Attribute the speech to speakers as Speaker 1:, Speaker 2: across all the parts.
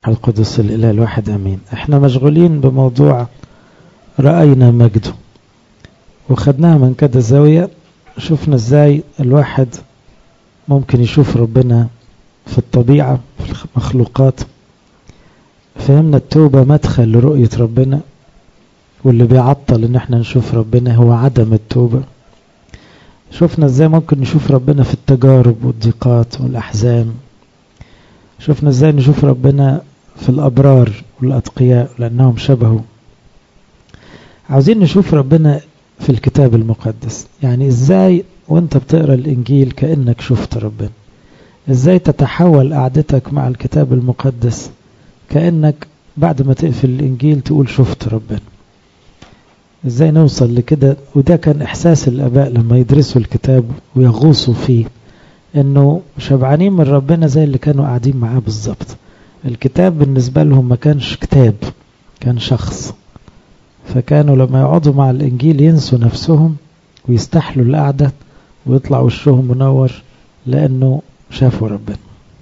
Speaker 1: القدس الإله الواحد أمين. احنا مشغولين بموضوع رأينا مجده، وخدناها من كده زاوية. شفنا ازاي الواحد ممكن يشوف ربنا في الطبيعة في المخلوقات. فهمنا التوبة مدخل لرؤية ربنا، واللي بيعطل ان احنا نشوف ربنا هو عدم التوبة. شفنا ازاي ممكن نشوف ربنا في التجارب والضيقات والأحزان. شفنا ازاي نشوف ربنا في الأبرار والأتقياء لأنهم شبهه. عاوزين نشوف ربنا في الكتاب المقدس، يعني ازاي وانت بتقرأ الإنجيل كأنك شفت ربنا. ازاي تتحول قعدتك مع الكتاب المقدس كأنك بعد ما تقفل الإنجيل تقول شفت ربنا. ازاي نوصل لكده؟ وده كان إحساس الآباء لما يدرسوا الكتاب ويغوصوا فيه، انه شبعانين من ربنا زي اللي كانوا قاعدين معاه بالظبط. الكتاب بالنسبة لهم ما كانش كتاب، كان شخص. فكانوا لما يقعدوا مع الإنجيل ينسوا نفسهم ويستحلوا القعدة ويطلع وشهم منور لأنه شافوا ربنا.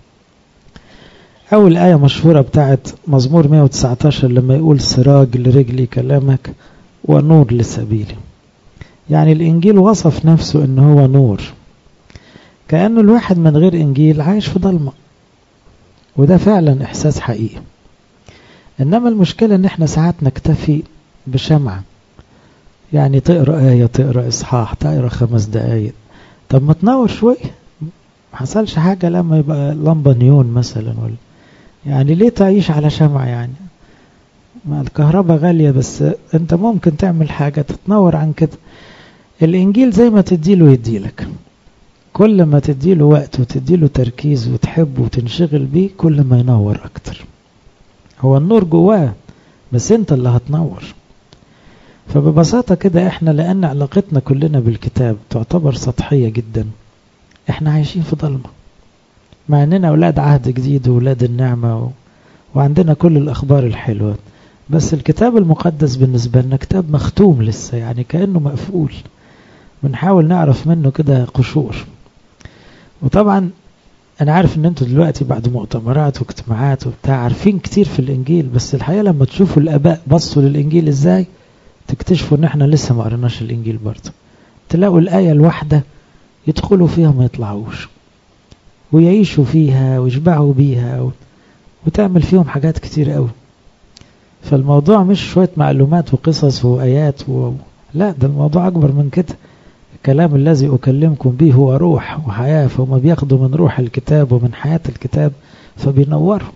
Speaker 1: أول آية مشهورة بتاعت مزمور 119 لما يقول سراج لرجلي كلامك ونور لسبيلي. يعني الإنجيل وصف نفسه إنه هو نور، كأنه الواحد من غير إنجيل عايش في ضلمة، وده فعلا إحساس حقيقي. إنما المشكلة إن إحنا ساعات نكتفي بشمعة، يعني تقرأ آية، تقرأ إصحاح، تقرأ 5 دقايق. طب ما تنور شوي، محصلش حاجة لما يبقى لمبة نيون مثلا يعني ليه تعيش على شمعة؟ يعني ما الكهرباء غالية، بس أنت ممكن تعمل حاجة تتنور عن كده. الإنجيل زي ما تديله يديلك، كل ما تديله وقت وتديله تركيز وتحبه وتنشغل بيه كل ما ينور أكتر. هو النور جواه بس انت اللي هتنور. فببساطة كده احنا لأن علاقتنا كلنا بالكتاب تعتبر سطحية جدا، احنا عايشين في ضلمة مع اننا أولاد عهد جديد وأولاد النعمة وعندنا كل الأخبار الحلوة، بس الكتاب المقدس بالنسبة لنا كتاب مختوم لسه، يعني كأنه مقفول، بنحاول نعرف منه كده قشور. وطبعا انا عارف ان انتوا دلوقتي بعد مؤتمرات واجتماعات وبتاع عارفين كتير في الانجيل، بس الحقيقة لما تشوفوا الاباء بصوا للانجيل ازاي تكتشفوا ان احنا لسه ما قرناش الانجيل برضه. تلاقوا الاية الواحدة يدخلوا فيها ما يطلعوش، ويعيشوا فيها ويشبعوا بيها وتعمل فيهم حاجات كتير قوي. فالموضوع مش شوية معلومات وقصص وآيات لا، ده الموضوع اكبر من كده. الكلام الذي أكلمكم به هو روح وحياة، فهم بياخدوا من روح الكتاب ومن حياة الكتاب فبينوروا.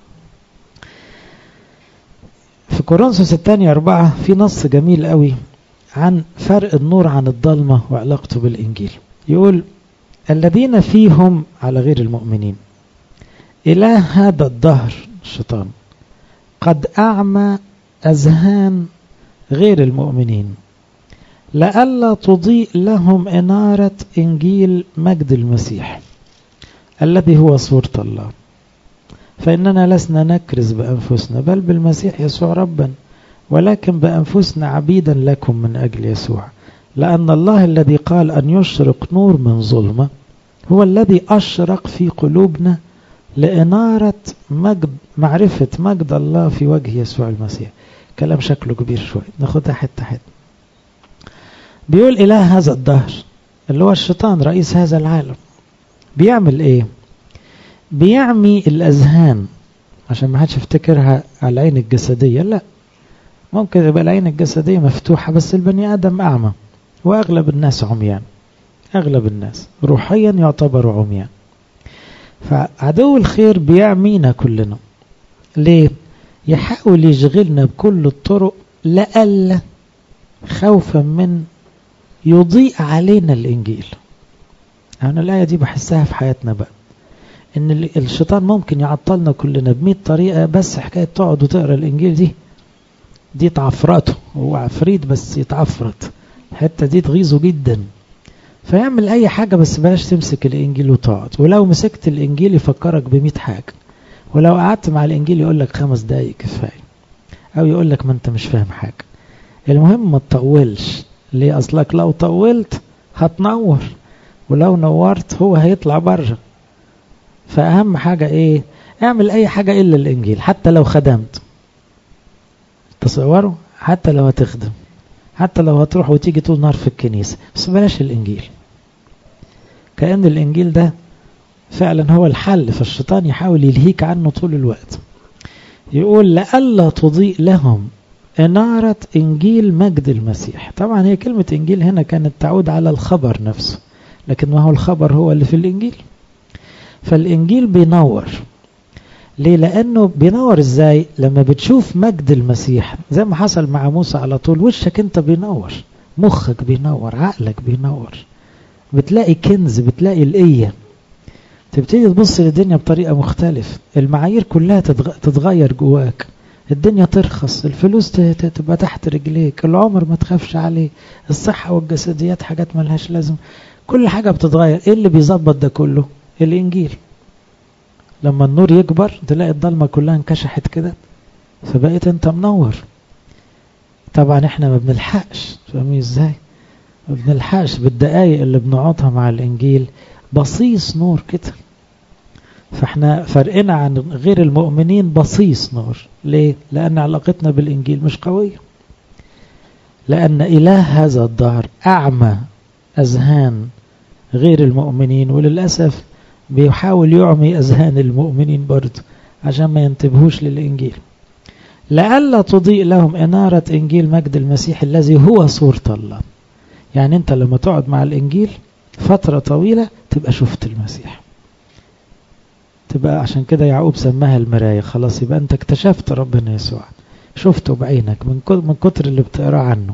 Speaker 1: في كورنثوس الثانية 4 في نص جميل قوي عن فرق النور عن الضلمة وعلاقته بالإنجيل. يقول الذين فيهم على غير المؤمنين إله هذا الدهر الشيطان قد أعمى أذهان غير المؤمنين لئلا تضيء لهم إنارة إنجيل مجد المسيح الذي هو صورة الله. فإننا لسنا نكرز بأنفسنا بل بالمسيح يسوع ربا، ولكن بأنفسنا عبيدا لكم من أجل يسوع، لأن الله الذي قال أن يشرق نور من ظلمة هو الذي أشرق في قلوبنا لإنارة معرفة مجد الله في وجه يسوع المسيح. كلام شكله كبير شوي، ناخدها حتة حتة. بيقول إله هذا الدهر اللي هو الشيطان رئيس هذا العالم بيعمل ايه؟ بيعمي الأذهان، عشان ما حدش يفتكرها على العين الجسدية، لا، ممكن يبقى العين الجسدية مفتوحة بس البني آدم أعمى، وأغلب الناس عميان، أغلب الناس روحيا يعتبروا عميان. فعدو الخير بيعمينا كلنا. ليه؟ يحاول يشغلنا بكل الطرق لألا خوفا من يضيء علينا الإنجيل. أنا الآية دي بحسها في حياتنا بقى، إن الشيطان ممكن يعطلنا كلنا ب100 طريقة، بس حكاية تقعد وتقرأ الإنجيل دي تعفرته، هو عفريت بس يتعفرت، الحتة دي تغيظه جدا، فيعمل أي حاجة بس بلاش تمسك الإنجيل وتقعد. ولو مسكت الإنجيل يفكرك ب100 حاجة، ولو قعدت مع الإنجيل يقولك 5 دقايق كفاية، أو يقولك ما أنت مش فاهم حاجة. المهم ما تطولش، ليه؟ أصلك لو طولت هتنور، ولو نورت هو هيطلع بره. فأهم حاجة إيه؟ اعمل اي حاجة الا الانجيل، حتى لو خدمت. تصوروا، حتى لو هتخدم، حتى لو هتروح وتيجي طول نهار في الكنيسة، بس بلاش الانجيل. كأن الانجيل ده فعلا هو الحل، فالشيطان يحاول يلهيك عنه طول الوقت. يقول لألا تضيء لهم إنارة إنجيل مجد المسيح. طبعا هي كلمة إنجيل هنا كانت تعود على الخبر نفسه، لكن ما هو الخبر هو اللي في الإنجيل. فالإنجيل بينور. ليه؟ لأنه بينور إزاي؟ لما بتشوف مجد المسيح زي ما حصل مع موسى، على طول وشك أنت بينور، مخك بينور، عقلك بينور، بتلاقي كنز، بتلاقي القية، تبتدي تبص للدنيا بطريقة مختلفة، المعايير كلها تتغير جواك، الدنيا ترخص، الفلوس تبقى تحت رجليك، العمر ما تخافش عليه، الصحة والجسديات حاجات ملهاش لازم، كل حاجة بتتغير. ايه اللي بيظبط ده كله؟ الانجيل. لما النور يكبر تلاقي الضلمة كلها انكشحت كده، فبقيت انت منور. طبعا احنا ما بنلحقش، فاهمين ازاي؟ ما بنلحقش بالدقايق اللي بنقعدها مع الانجيل، بصيص نور كده. فاحنا فرقنا عن غير المؤمنين بصيص نور. ليه؟ لأن علاقتنا بالإنجيل مش قوية، لأن إله هذا الدهر أعمى أذهان غير المؤمنين، وللأسف بيحاول يعمي أذهان المؤمنين برضه عشان ما ينتبهوش للإنجيل. لألا تضيء لهم إنارة إنجيل مجد المسيح الذي هو صورة الله. يعني أنت لما تقعد مع الإنجيل فترة طويلة تبقى شفت المسيح، تبقى عشان كده يعقوب سماها المراية. خلاص يبقى أنت اكتشفت ربنا يسوع، شفته بعينك من كتر اللي بتقرأ عنه.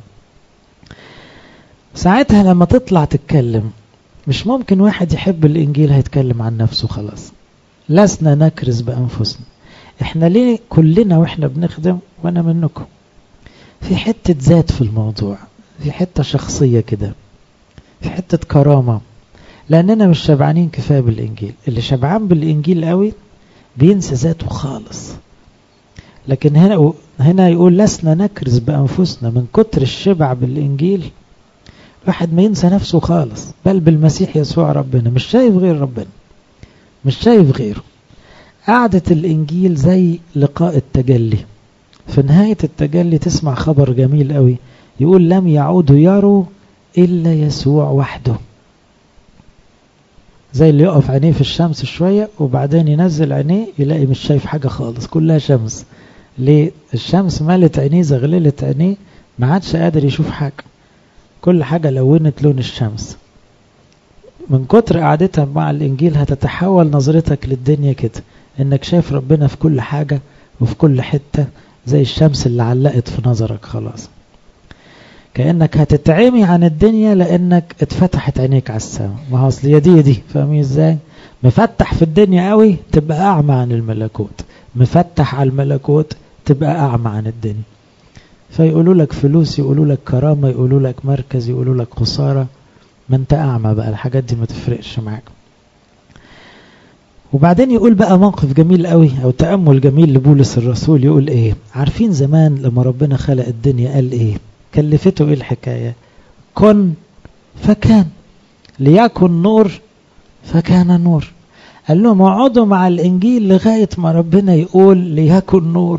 Speaker 1: ساعتها لما تطلع تتكلم، مش ممكن واحد يحب الإنجيل هيتكلم عن نفسه خلاص. لسنا نكرز بأنفسنا. احنا ليه كلنا واحنا بنخدم وانا منكم في حتة ذات في الموضوع، في حتة شخصية كده، في حتة كرامة، لأننا مش شبعانين كفاية بالإنجيل. اللي شبعان بالإنجيل قوي بينسى ذاته خالص. لكن هنا يقول لسنا نكرز بأنفسنا. من كتر الشبع بالإنجيل واحد ما ينسى نفسه خالص، بل بالمسيح يسوع ربنا، مش شايف غير ربنا، مش شايف غيره. قعدة الإنجيل زي لقاء التجلي. في نهاية التجلي تسمع خبر جميل قوي، يقول لم يعودوا يروا إلا يسوع وحده. زي اللي يقف عينيه في الشمس شوية وبعدين ينزل عينيه يلاقي مش شايف حاجة خالص، كلها شمس. ليه؟ الشمس مالت عينيه، زغللت عينيه، ما عادش قادر يشوف حاجة، كل حاجة لونت لون الشمس. من كتر قعدتها مع الإنجيل هتتحول نظرتك للدنيا كده، إنك شايف ربنا في كل حاجة وفي كل حتة، زي الشمس اللي علقت في نظرك خلاص. كأنك هتتعمي عن الدنيا لأنك اتفتحت عينيك على السماء. ما هو أصل دي فاهمين ازاي؟ مفتح في الدنيا قوي تبقى أعمى عن الملكوت، مفتح على الملكوت تبقى أعمى عن الدنيا. فيقولوا لك فلوس، يقولوا لك كرامة، يقولوا لك مركز، يقولوا لك خسارة، ما انت أعمى بقى، الحاجات دي ما تفرقش معاك. وبعدين يقول بقى موقف جميل قوي أو تأمل جميل لبولس الرسول. يقول ايه؟ عارفين زمان لما ربنا خلق الدنيا قال ايه؟ كلفته ايه الحكاية؟ كن فكان، ليكن نور فكان نور. قال لهم اقعدوا مع الإنجيل لغاية ما ربنا يقول ليكن نور.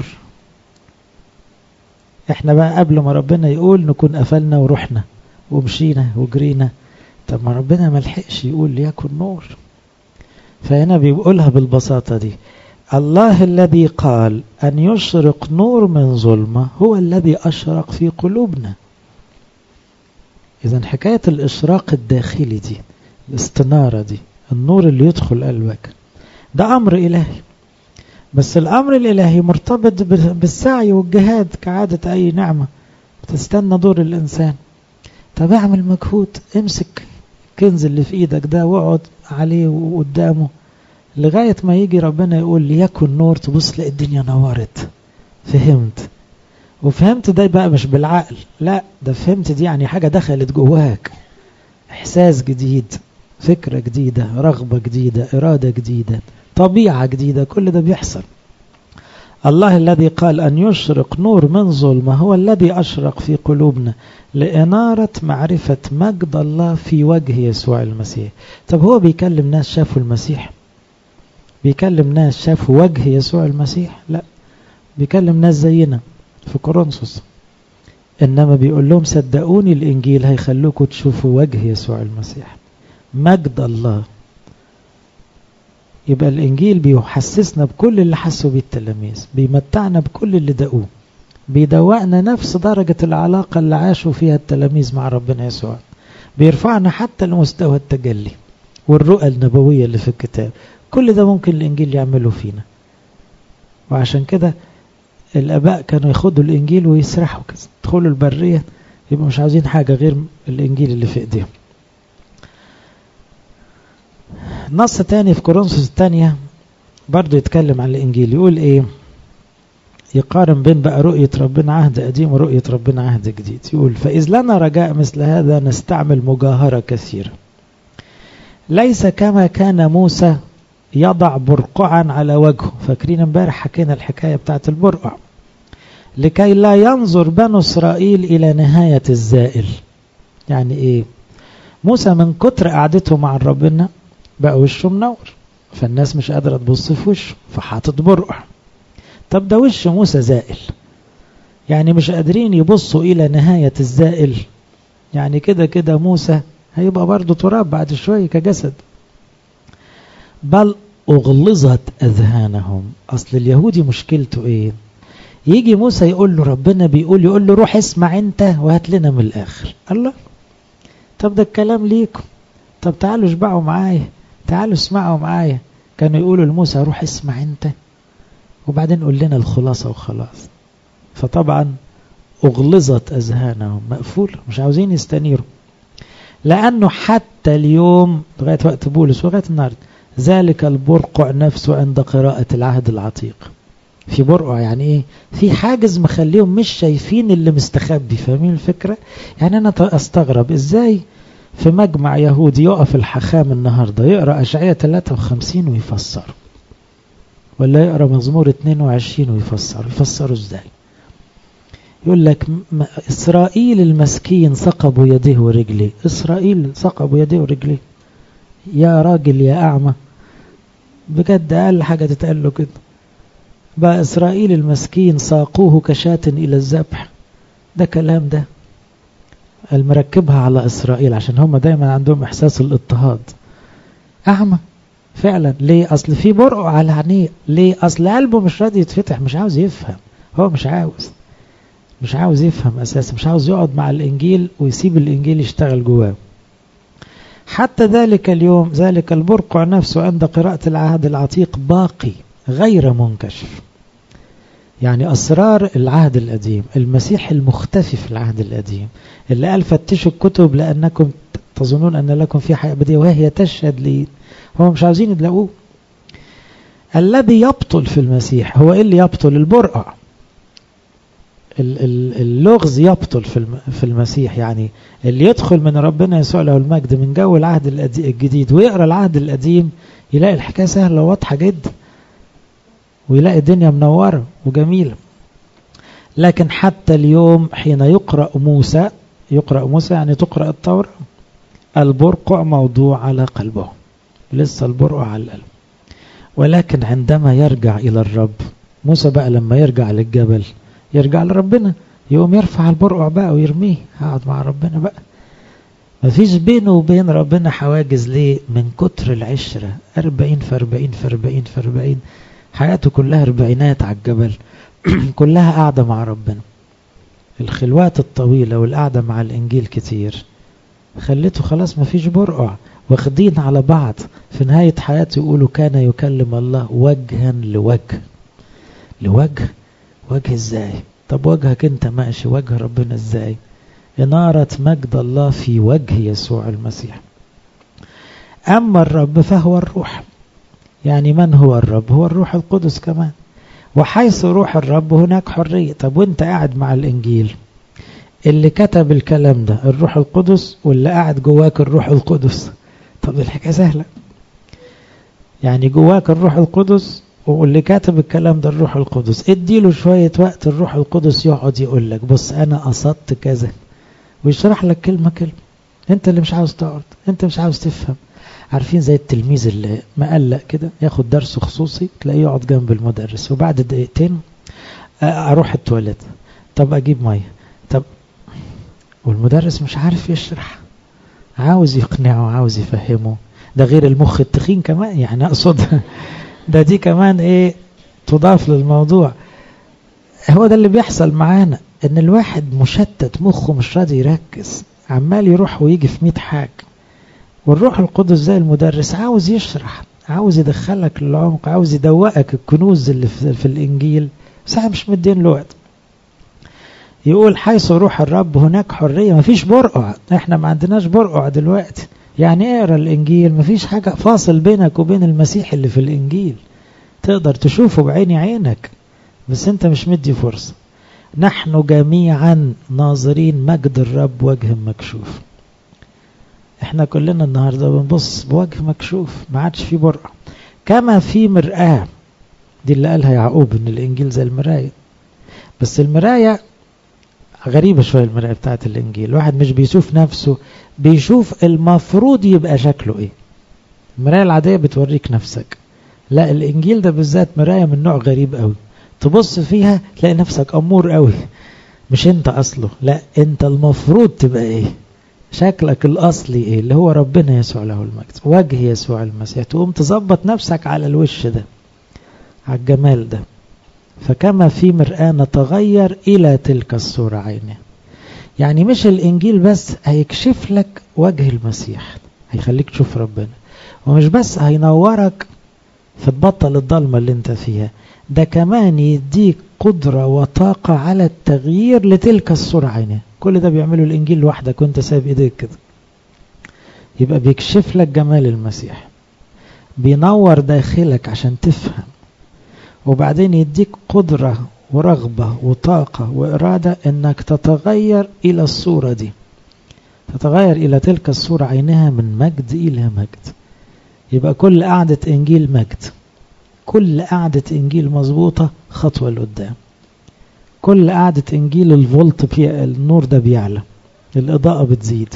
Speaker 1: احنا بقى قبل ما ربنا يقول نكون قفلنا ورحنا ومشينا وجرينا. طب ما ربنا ملحقش يقول ليكن نور. فهنا بيقولها بالبساطة دي، الله الذي قال أن يشرق نور من ظلمة هو الذي أشرق في قلوبنا. إذن حكاية الإشراق الداخلي دي، الاستنارة دي، النور اللي يدخل قلبك، ده أمر إلهي. بس الأمر الإلهي مرتبط بالسعي والجهاد كعادة أي نعمة، بتستنى دور الإنسان. طب اعمل مجهود، امسك الكنز اللي في إيدك ده واقعد عليه وقدامه لغاية ما يجي ربنا يقول ليكن نور، تبص تلاقي الدنيا نورت. فهمت؟ وفهمت ده بقى مش بالعقل، لا ده فهمت دي يعني حاجة دخلت جواك، إحساس جديد، فكرة جديدة، رغبة جديدة، إرادة جديدة، طبيعة جديدة، كل ده بيحصل. الله الذي قال أن يشرق نور من ظلمة هو الذي أشرق في قلوبنا لإنارة معرفة مجد الله في وجه يسوع المسيح. طب هو بيكلم ناس شافوا المسيح، بيكلم ناس شافوا وجه يسوع المسيح؟ لا، بيكلم ناس زينا في كورنثوس، إنما بيقول لهم صدقوني الإنجيل هيخلوكم تشوفوا وجه يسوع المسيح، مجد الله. يبقى الإنجيل بيحسسنا بكل اللي حسوا بيه التلاميذ، بيمتعنا بكل اللي دقوه، بيدوقنا نفس درجة العلاقة اللي عاشوا فيها التلاميذ مع ربنا يسوع، بيرفعنا حتى لمستوى التجلي والرؤى النبوية اللي في الكتاب. كل ده ممكن الإنجيل يعمله فينا. وعشان كده الآباء كانوا ياخدوا الإنجيل ويسرحوا كده، يدخلوا البرية يبقوا مش عاوزين حاجة غير الإنجيل اللي في إيديهم. نص تاني في كورنثوس الثانية برضو يتكلم عن الإنجيل، يقول إيه؟ يقارن بين بقى رؤية ربنا عهد قديم ورؤية ربنا عهد جديد. يقول فإذ لنا رجاء مثل هذا نستعمل مجاهرة كثيرة، ليس كما كان موسى يضع برقعا على وجهه. فاكرين امبارح حكينا الحكاية بتاعت البرقع، لكي لا ينظر بنو إسرائيل إلى نهاية الزائل. يعني إيه؟ موسى من كتر قعدته مع ربنا بقى وشه منور، فالناس مش قادرة تبص في وشه، فحاطط برقع. طب ده وش موسى زائل، يعني مش قادرين يبصوا إلى نهاية الزائل، يعني كده كده موسى هيبقى برضو تراب بعد شوية كجسد. بل أغلظت أذهانهم. أصل اليهودي مشكلته إيه؟ يجي موسى يقول له ربنا بيقول، يقول له روح اسمع انت وهات لنا من الآخر. الله، طب ده الكلام ليكم، طب تعالوا اشبعوا معايا، تعالوا اسمعوا معايا. كانوا يقولوا لموسى روح اسمع انت وبعدين قول لنا الخلاصة وخلاص. فطبعا أغلظت أذهانهم، مقفول، مش عاوزين يستنيروا. لأنه حتى اليوم لغاية وقت بولس ولغاية النهاردة ذلك البرقع نفسه عند قراءة العهد العتيق. في برقع يعني ايه؟ في حاجز مخليهم مش شايفين اللي مستخبي. فاهمين الفكرة؟ يعني أنا أستغرب إزاي في مجمع يهودي يقف الحخام النهاردة يقرأ أشعية 53 ويفسر، ولا يقرأ مزمور 22 ويفسر. يفسروا ازاي؟ يقول لك إسرائيل المسكين ثقبوا يديه ورجليه. إسرائيل ثقبوا يديه ورجليه؟ يا راجل يا أعمى، بجد أقل حاجة تتقال له كده. بقى إسرائيل المسكين ساقوه كشاة إلى الذبح. ده كلام ده المركبها على إسرائيل عشان هم دايما عندهم إحساس الاضطهاد. أعمى فعلا. ليه؟ أصل في برقع على عينيه. ليه؟ أصل قلبه مش راضي يتفتح، مش عاوز يفهم. هو مش عاوز يفهم أساسا، مش عاوز يقعد مع الإنجيل ويسيب الإنجيل يشتغل جواه. حتى ذلك اليوم ذلك البرقع نفسه عند قراءة العهد العتيق باقي غير منكشف. يعني أسرار العهد القديم، المسيح المختفي في العهد القديم اللي قال فتشوا الكتب لأنكم تظنون أن لكم في حياة أبدية وهي تشهد لي، هم مش عاوزين يلاقوه. الذي يبطل في المسيح هو اللي يبطل البرقع. اللغز يبطل في المسيح. يعني اللي يدخل من ربنا يسوع له المجد من جو العهد الجديد ويقرأ العهد القديم يلاقي الحكاية سهلة واضحة جدا، ويلاقي الدنيا منورة وجميلة. لكن حتى اليوم حين يقرأ موسى يعني تقرأ التوراة، البرقع موضوع على قلبه، لسه البرقع على القلب. ولكن عندما يرجع إلى الرب، موسى بقى لما يرجع للجبل يرجع لربنا، يقوم يرفع البرقع بقى ويرميه، هقعد مع ربنا بقى. مفيش بينه وبين ربنا حواجز. ليه؟ من كتر العشرة، 40 في 40 في 40 في 40، حياته كلها 40 على الجبل كلها قاعدة مع ربنا. الخلوات الطويلة والقعدة مع الإنجيل كتير خليته خلاص مفيش برقع، واخدين على بعض. في نهاية حياته يقولوا كان يكلم الله وجها لوجه. وجه ازاي؟ طب وجهك انت ماشي، وجه ربنا ازاي؟ إنارة مجد الله في وجه يسوع المسيح. أما الرب فهو الروح. يعني من هو الرب؟ هو الروح القدس كمان. وحيث روح الرب هناك حرية. طب وانت قاعد مع الإنجيل، اللي كتب الكلام ده الروح القدس، واللي قاعد جواك الروح القدس. طب الحكاية سهلة. يعني جواك الروح القدس، واللي كاتب الكلام ده الروح القدس. اديله شوية وقت، الروح القدس يقعد يقول لك بص أنا قصدت كذا، ويشرح لك كلمة كلمة. انت اللي مش عاوز تقعد، انت مش عاوز تفهم. عارفين زي التلميذ اللي مقلق كده ياخد درس خصوصي تلاقيه يقعد جنب المدرس وبعد دقيقتين اروح التواليت، طب اجيب ميه، طب والمدرس مش عارف يشرح، عاوز يقنعه عاوز يفهمه. ده غير المخ التخين كمان، يعني اقصد دي كمان ايه تضاف للموضوع. هو ده اللي بيحصل معانا، ان الواحد مشتت مخه مش راضي يركز، عمال يروح ويجي في 100 حاجة. والروح القدس زي المدرس عاوز يشرح، عاوز يدخلك للعمق، عاوز يدوقك الكنوز اللي في الانجيل، بس احنا مش مدين له وقت. يقول حيث روح الرب هناك حرية، مفيش برقع، احنا ما عندناش برقع دلوقتي. يعني اقرا الانجيل، مفيش حاجة فاصل بينك وبين المسيح اللي في الانجيل، تقدر تشوفه بعين عينك، بس انت مش مدي فرصة. نحن جميعا ناظرين مجد الرب وجه مكشوف. احنا كلنا النهاردة بنبص بوجه مكشوف، ما عادش في برقع. كما في مرآة، دي اللي قالها يعقوب ان الانجيل زي المراية، بس المراية غريبة شوية. المراية بتاعت الانجيل الواحد مش بيشوف نفسه، بيشوف المفروض يبقى شكله ايه. المراية العادية بتوريك نفسك، لا الانجيل ده بالذات مراية من نوع غريب قوي، تبص فيها تلاقي نفسك امور قوي، مش انت اصله، لا انت المفروض تبقى ايه، شكلك الاصلي ايه، اللي هو ربنا يسوع له المجد، وجه يسوع المسيح. تقوم تظبط نفسك على الوش ده، على الجمال ده. فكما في مرآة نتغير الى تلك الصورة عينه. يعني مش الانجيل بس هيكشف لك وجه المسيح، هيخليك تشوف ربنا، ومش بس هينورك فتبطل الضلمة اللي انت فيها، ده كمان يديك قدرة وطاقة على التغيير لتلك الصورة عينه. كل ده بيعمله الانجيل لوحدك وانت سايب ايديك كده. يبقى بيكشف لك جمال المسيح، بينور داخلك عشان تفهم، وبعدين يديك قدرة ورغبة وطاقة وإرادة انك تتغير الى الصورة دي، تتغير الى تلك الصورة عينها من مجد الى مجد. يبقى كل قعدة انجيل مجد، كل قعدة انجيل مظبوطة خطوة لقدام، كل قعدة انجيل الفولت النور ده بيعلى، الاضاءة بتزيد.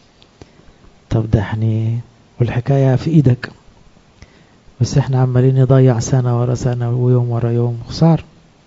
Speaker 1: طب ده احنا والحكاية في ايدك، بس احنا عمالين نضيع سنة ورا سنة ويوم ورا يوم، خسارة.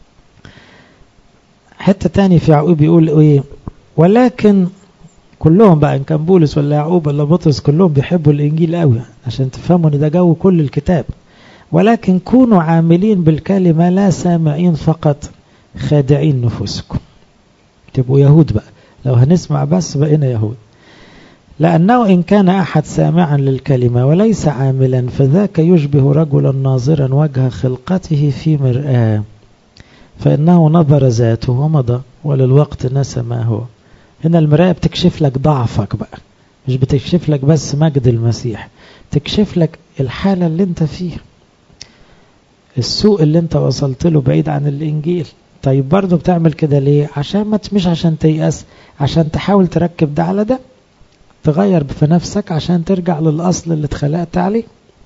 Speaker 1: حتى تاني في يعقوب بيقول ايه، ولكن كلهم بقى ان كان بولس ولا يعقوب ولا بطرس كلهم بيحبوا الانجيل قوي عشان تفهموا ان ده جو كل الكتاب. ولكن كونوا عاملين بالكلمة لا سامعين فقط خادعين نفوسكم. تبقوا يهود بقى، لو هنسمع بس بقينا يهود. لأنه إن كان أحد سامعا للكلمة وليس عاملا فذاك يشبه رجلا ناظرا وجه خلقته في مرآة، فإنه نظر ذاته ومضى وللوقت نسى ما هو. هنا المرآة بتكشف لك ضعفك بقى، مش بتكشف لك بس مجد المسيح، تكشف لك الحالة اللي انت فيها، السوء اللي انت وصلت له بعيد عن الانجيل. طيب برضو بتعمل كده ليه؟ عشان مش عشان تيأس، عشان تحاول تركب ده على ده، تغير في نفسك عشان ترجع للأصل اللي اتخلقت عليه.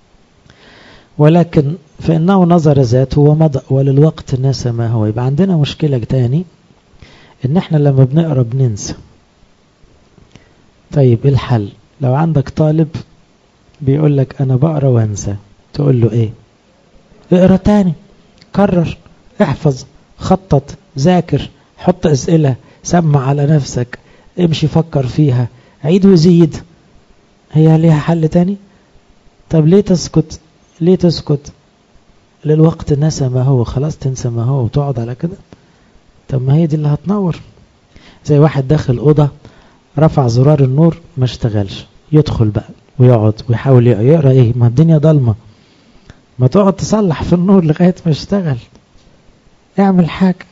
Speaker 1: ولكن فإنه نظر ذاته ومضى وللوقت نسى ما هو. يبقى عندنا مشكلة تاني، ان احنا لما بنقرأ بننسى. طيب الحل، لو عندك طالب بيقول لك انا بقرأ وانسى، تقول له ايه؟ اقرأ تاني، كرر، احفظ، خطط، ذاكر، حط اسئلة، سمع على نفسك، امشي فكر فيها، عيد وزيد. هي ليها حل تاني؟ طب ليه تسكت؟ ليه تسكت؟ للوقت نسى ما هو، خلاص تنسى ما هو وتقعد على كده؟ طب ما هي دي اللي هتنور. زي واحد داخل أوضة رفع زرار النور ما اشتغلش، يدخل بقى ويقعد ويحاول يقرأ ايه؟ ما الدنيا ضلمة، ما تقعد تصلح في النور لغاية ما اشتغل، اعمل حاجة.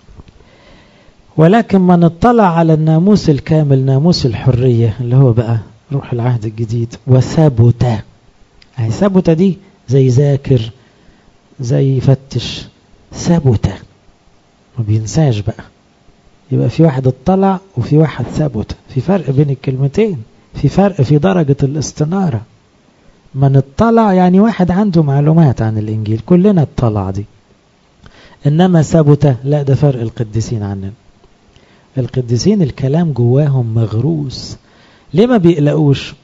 Speaker 1: ولكن من اطلع على الناموس الكامل، ناموس الحرية اللي هو بقى روح العهد الجديد، وثبت. ثبت دي زي ذاكر، زي فتش، ثبت ما بينساش بقى. يبقى في واحد اطلع وفي واحد ثبت، في فرق بين الكلمتين، في فرق في درجة الاستنارة. من اطلع يعني واحد عنده معلومات عن الإنجيل، كلنا اطلع دي. إنما ثبت لا، ده فرق القديسين عننا. القديسين الكلام جواهم مغروس. ليه ما بيقلقوش؟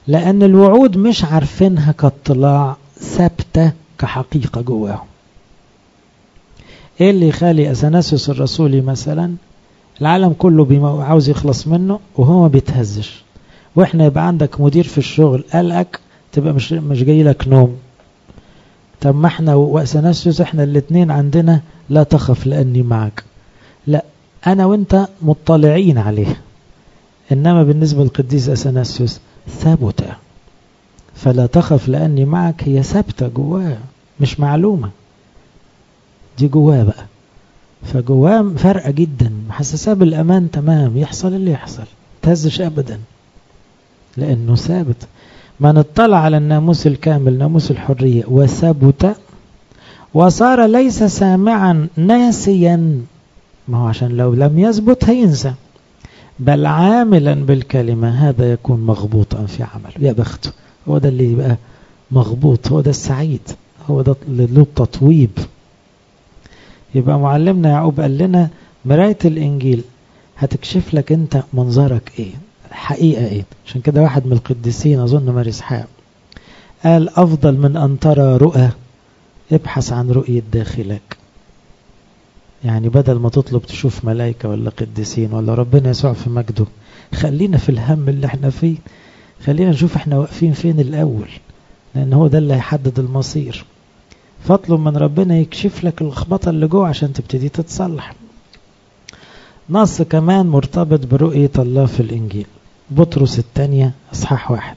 Speaker 1: لأن الوعود مش عارفينها كاطلاع، ثابتة كحقيقة جواهم. ايه اللي يخلي اثناسيوس الرسولي مثلا العالم كله عاوز يخلص منه وهو ما بيتهزش، واحنا يبقى عندك مدير في الشغل قلقك تبقى مش جاي لك نوم؟ طب ما احنا واثناسيوس احنا الاثنين عندنا لا تخف لاني معك. لا، انا وانت مطلعين عليه، انما بالنسبة للقديس اثناسيوس ثابتة، فلا تخف لاني معك هي ثابتة جواه مش معلومة، دي جواه بقى، فجواه فرقة جدا، محسساه بالامان تمام، يحصل اللي يحصل تهزش ابدا لانه ثابت. من اطلع على الناموس الكامل ناموس الحرية وثبت وصار ليس سامعا ناسيا، ما هو عشان لو لم يثبت هينسى، بل عاملا بالكلمة، هذا يكون مغبوطا في عمله. يا بخته، هو ده اللي يبقى مغبوط، هو ده السعيد، هو ده اللي له التطويب. يبقى معلمنا يعقوب قال لنا مراية الإنجيل هتكشف لك انت منظرك ايه، الحقيقة ايه. عشان كده واحد من القديسين أظن ماري إسحاق قال أفضل من أن ترى رؤى ابحث عن رؤية داخلك. يعني بدل ما تطلب تشوف ملائكة ولا قديسين ولا ربنا يسوع في مجده، خلينا في الهم اللي احنا فيه، خلينا نشوف احنا واقفين فين الأول، لأن هو ده اللي هيحدد المصير. فاطلب من ربنا يكشف لك الخبطة اللي جوه عشان تبتدي تتصلح. نص كمان مرتبط برؤية الله في الإنجيل، بطرس الثانية أصحاح 1.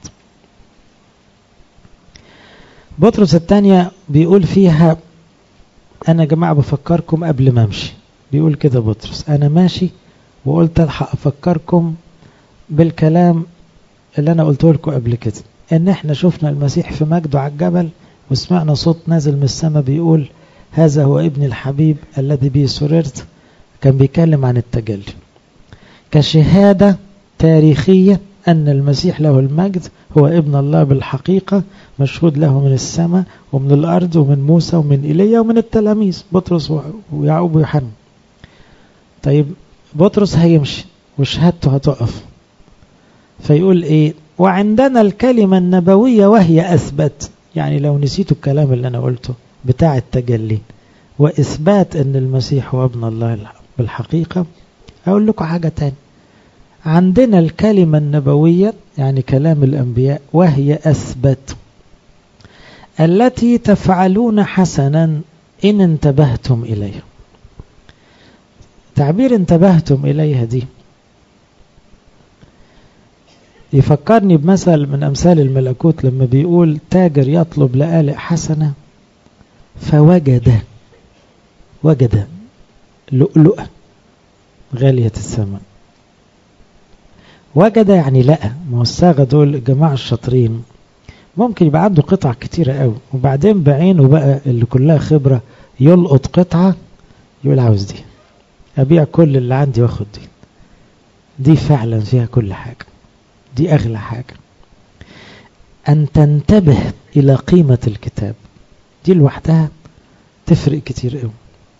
Speaker 1: بطرس الثانية بيقول فيها أنا جماعة بفكركم قبل ما أمشي، بيقول كده بطرس أنا ماشي وقلت ألحق أفكركم بالكلام اللي أنا قلته لكم قبل كده، إن إحنا شفنا المسيح في مجده على الجبل وسمعنا صوت نازل من السماء بيقول هذا هو ابن الحبيب الذي به سررت. كان بيتكلم عن التجلي كشهادة تاريخية أن المسيح له المجد هو ابن الله بالحقيقة، مشهود له من السماء ومن الأرض ومن موسى ومن إيليا ومن التلاميذ بطرس ويعقوب ويوحنا. طيب بطرس هيمشي وشهادته هتقف، فيقول إيه؟ وعندنا الكلمة النبوية وهي أثبت. يعني لو نسيتوا الكلام اللي أنا قلته بتاع التجلي وإثبات أن المسيح هو ابن الله بالحقيقة، أقول لكم حاجة تاني. عندنا الكلمة النبوية يعني كلام الأنبياء وهي أثبت التي تفعلون حسنا إن انتبهتم إليها. تعبير انتبهتم إليها دي يفكرني بمثل من أمثال الملكوت لما بيقول تاجر يطلب لآلئ حسنة فوجد لؤلؤة غالية الثمن. وجد يعني لقى. ما هو الصاغة دول الجماعة الشاطرين ممكن يبقى عنده قطع كتيرة قوي وبعدين بعينه بقى اللي كلها خبرة يلقط قطعة يقول عاوز دي، أبيع كل اللي عندي واخد دي فعلا فيها كل حاجة، دي أغلى حاجة. أن تنتبه إلى قيمة الكتاب دي لوحدها تفرق كتير قوي.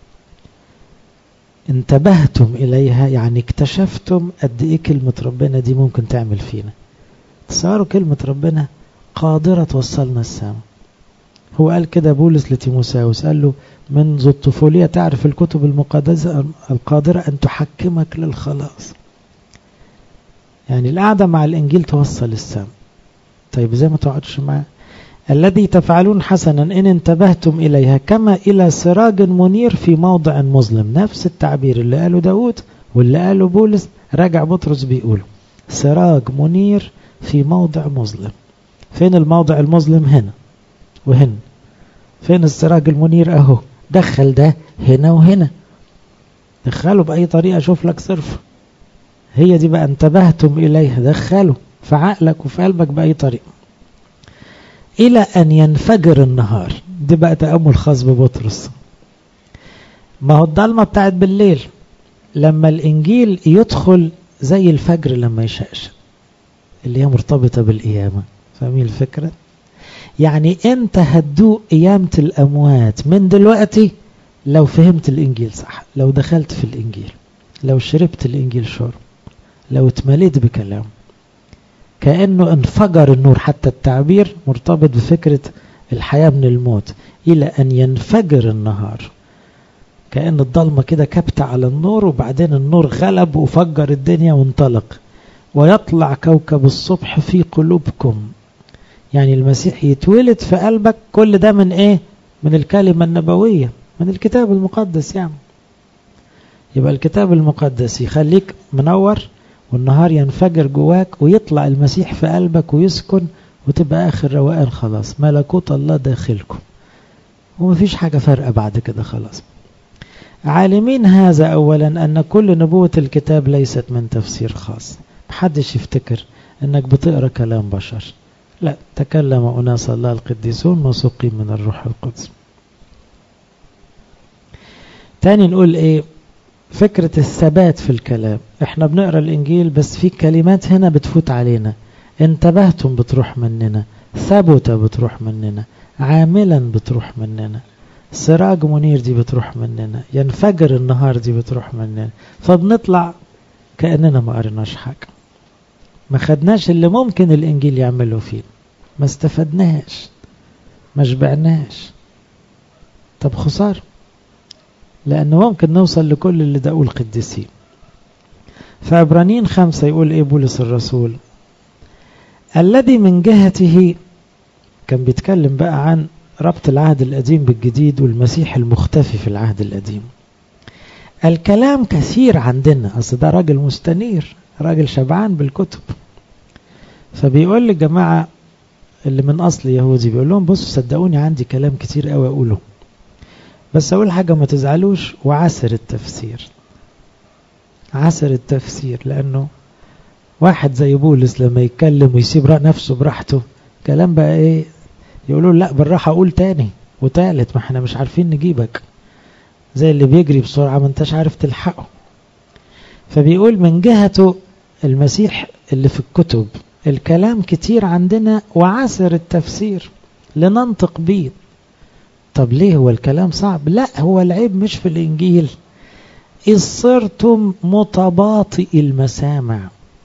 Speaker 1: انتبهتم إليها يعني اكتشفتم قد إيه كلمة ربنا دي ممكن تعمل فينا. تصاروا كلمة ربنا قادرة توصلنا السماء. هو قال كده بولس لتيموثاوس قال له منذ الطفولية تعرف الكتب المقدسة القادرة أن تحكمك للخلاص. يعني القعدة مع الإنجيل توصل السماء. طيب زي ما تقعدش معاه الذي تفعلون حسنا إن انتبهتم إليها كما إلى سراج منير في موضع مظلم. نفس التعبير اللي قاله داود واللي قاله بولس رجع بطرس بيقوله سراج منير في موضع مظلم. فين الموضع المظلم؟ هنا وهنا. فين السراج المنير؟ اهو دخل ده هنا وهنا، دخله بأي طريقة شوف لك صرف. هي دي بقى انتبهتم إليها، دخله في عقلك وفي قلبك بأي طريقة إلى أن ينفجر النهار. دي بقى تأمل خاص ببطرس. ما هو الضلمة بتاعت بالليل لما الإنجيل يدخل زي الفجر لما يشقشق اللي هي مرتبطة بالقيامة. فاهمين الفكرة؟ يعني انت هتدوق قيامة الأموات من دلوقتي لو فهمت الإنجيل صح، لو دخلت في الإنجيل، لو شربت الإنجيل شرب، لو اتمليت بكلام. كأنه انفجر النور، حتى التعبير مرتبط بفكرة الحياة من الموت، إلى أن ينفجر النهار. كأن الضلمة كده كبت على النور، وبعدين النور غلب وفجر الدنيا وانطلق. ويطلع كوكب الصبح في قلوبكم، يعني المسيح يتولد في قلبك. كل ده من ايه؟ من الكلمة النبوية، من الكتاب المقدس يعني. يبقى الكتاب المقدس يخليك منور، والنهار ينفجر جواك، ويطلع المسيح في قلبك ويسكن، وتبقى آخر روقان. خلاص ملكوت الله داخلكم، ومفيش حاجة فارقة بعد كده خلاص. عالمين هذا أولا، أن كل نبوة الكتاب ليست من تفسير خاص. محدش يفتكر أنك بتقرأ كلام بشر، لا، تكلم أناس الله القديسون موثوقين من الروح القدس. تاني نقول ايه؟ فكرة الثبات في الكلام. احنا بنقرأ الإنجيل بس في كلمات هنا بتفوت علينا، انتبهتم بتروح مننا، ثبت بتروح مننا، عاملا بتروح مننا، سراج منير دي بتروح مننا، ينفجر النهار دي بتروح مننا. فبنطلع كأننا ما قرناش حاجة، ما خدناش اللي ممكن الإنجيل يعمله فيه، ما استفدناش، ما شبعناش. طب خسارة، لأنه ممكن نوصل لكل اللي دقوا القديسين. فعبرانيين 5 يقول إيه بولس الرسول؟ الذي من جهته، كان بيتكلم بقى عن ربط العهد القديم بالجديد والمسيح المختفي في العهد القديم. الكلام كثير عندنا، أصل ده راجل مستنير، راجل شبعان بالكتب. فبيقول للجماعة اللي من أصل يهودي، بيقول لهم بصوا صدقوني عندي كلام كتير قوي أقوله، بس أقول حاجة ما تزعلوش، وعسر التفسير. عسر التفسير، لأنه واحد زي بولس لما يتكلم ويسيب نفسه براحته، كلام بقى إيه؟ يقولوا لا بالراحة قول تاني وتالت، ما احنا مش عارفين نجيبك، زي اللي بيجري بسرعة ما انتش عارف تلحقه. فبيقول من جهته المسيح اللي في الكتب الكلام كتير عندنا وعسر التفسير لننطق بيه. طب ليه هو الكلام صعب؟ لا، هو العيب مش في الإنجيل، إذ صرتم متباطئ المسامع.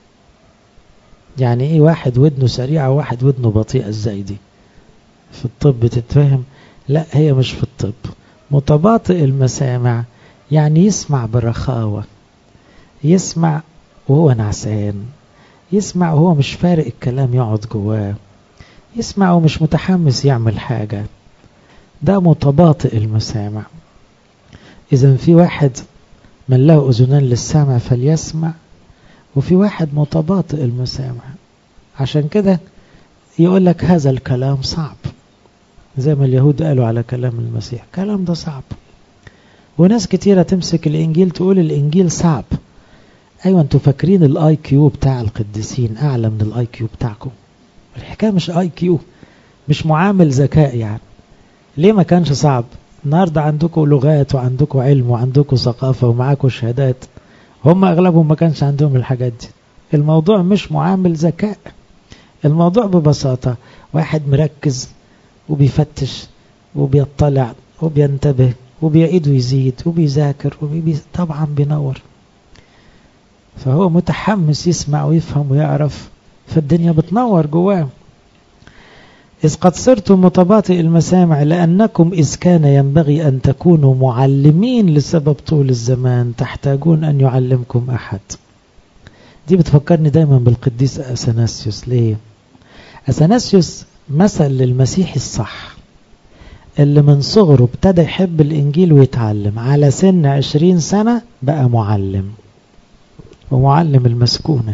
Speaker 1: يعني ايه واحد ودنه سريعة وواحد ودنه بطيئة؟ ازاي دي في الطب تتفهم؟ لا، هي مش في الطب. متباطئ المسامع يعني يسمع برخاوة، يسمع وهو نعسان، يسمع وهو مش فارق الكلام يقعد جواه، يسمع ومش متحمس يعمل حاجة. ده متباطئ المسامع. إذن في واحد من له أذنان للسمع فليسمع، وفي واحد متباطئ المسامع. عشان كده يقول لك هذا الكلام صعب، زي ما اليهود قالوا على كلام المسيح كلام ده صعب. وناس كتيرة تمسك الإنجيل تقول الإنجيل صعب. أيوة، انتوا فاكرين الاي كيو بتاع القديسين أعلى من الاي كيو بتاعكم؟ الحكاية مش اي كيو، مش معامل ذكاء يعني. ليه ما كانش صعب؟ النهاردة عندكم لغات وعندكم علم وعندكم ثقافة ومعاكم شهادات، هم أغلبهم ما كانش عندهم الحاجات دي. الموضوع مش معامل ذكاء، الموضوع ببساطة واحد مركز وبيفتش وبيطلع وبينتبه وبيعيد ويزيد وبيذاكر طبعا بينور. فهو متحمس يسمع ويفهم ويعرف، فالدنيا بتنور جواه. إذ قد صرتم متباطئ المسامع لأنكم إذ كان ينبغي أن تكونوا معلمين لسبب طول الزمان تحتاجون أن يعلمكم أحد. دي بتفكرني دايما بالقديس أثناسيوس. ليه؟ أثناسيوس مثل للمسيح الصح اللي من صغره ابتدى يحب الإنجيل ويتعلم، على سن 20 سنة بقى معلم، ومعلم المسكونة.